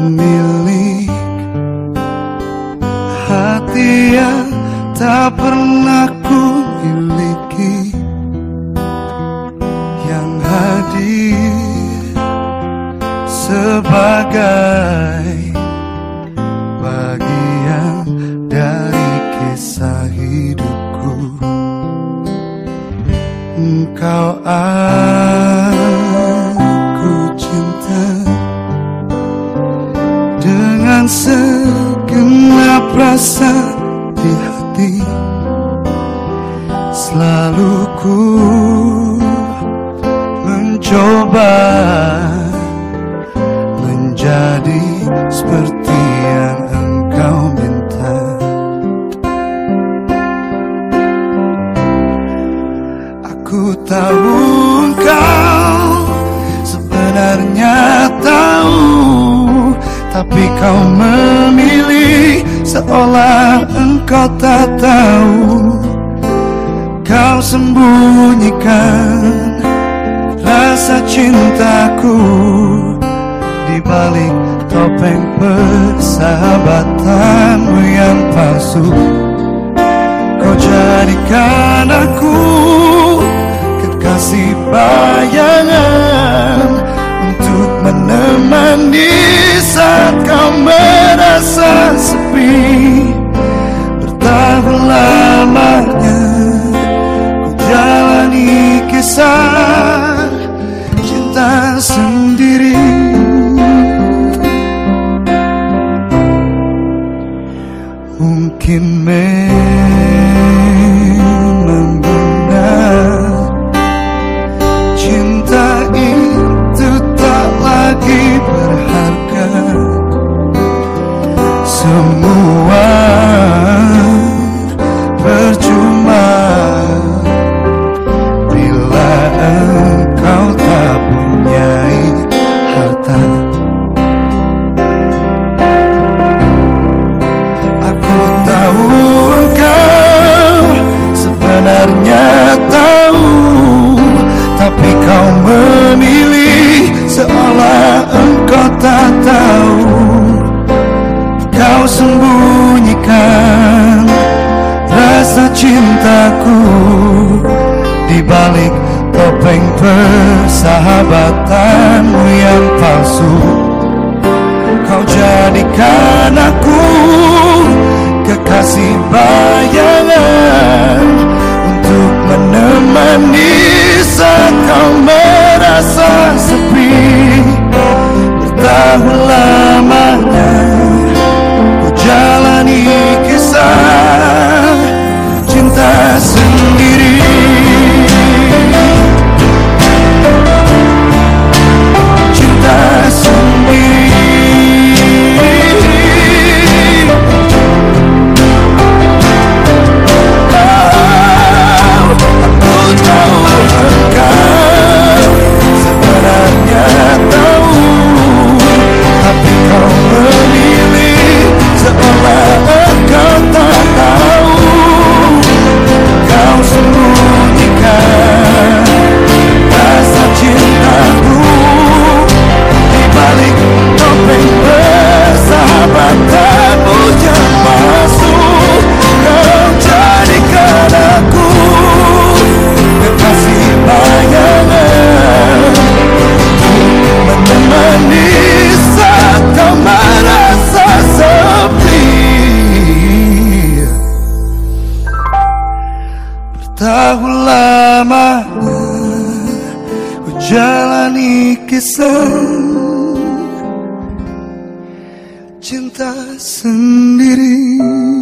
pemilik hati yang tak pernah ku miliki, yang hadir sebagai bagian dari kisah hidupku. Engkau aku cinta dengan segenap rasa di hati. Selalu ku mencoba menjadi seperti yang engkau minta. Aku tahu engkau sebenarnya tahu, tapi kau memilih seolah engkau tak tahu. Kau sembunyikan rasa cintaku di balik topeng persahabatanmu yang palsu. Kau jadikan aku kekasih bayangan untuk menemani saat kau merasa sepi. Bertahun lamanya ku jalani kisah cinta sendiri. Mungkin memang benar cinta itu tak lagi berharga. Semua percuma bila engkau tak punyai harta. Aku tahu engkau sebenarnya tahu, tapi kau memilih seolah engkau tak tahu. Kau sembunyikan rasa cintaku di balik topeng persahabatanmu yang palsu. Kau jadikan aku kekasih bayangan untuk menemani saat kau merasa sepi. Bertahun lamanya ku jalani kisah cinta sendiri. Cinta sendiri. Tahun lamanya ku jalani kisah cinta sendiri.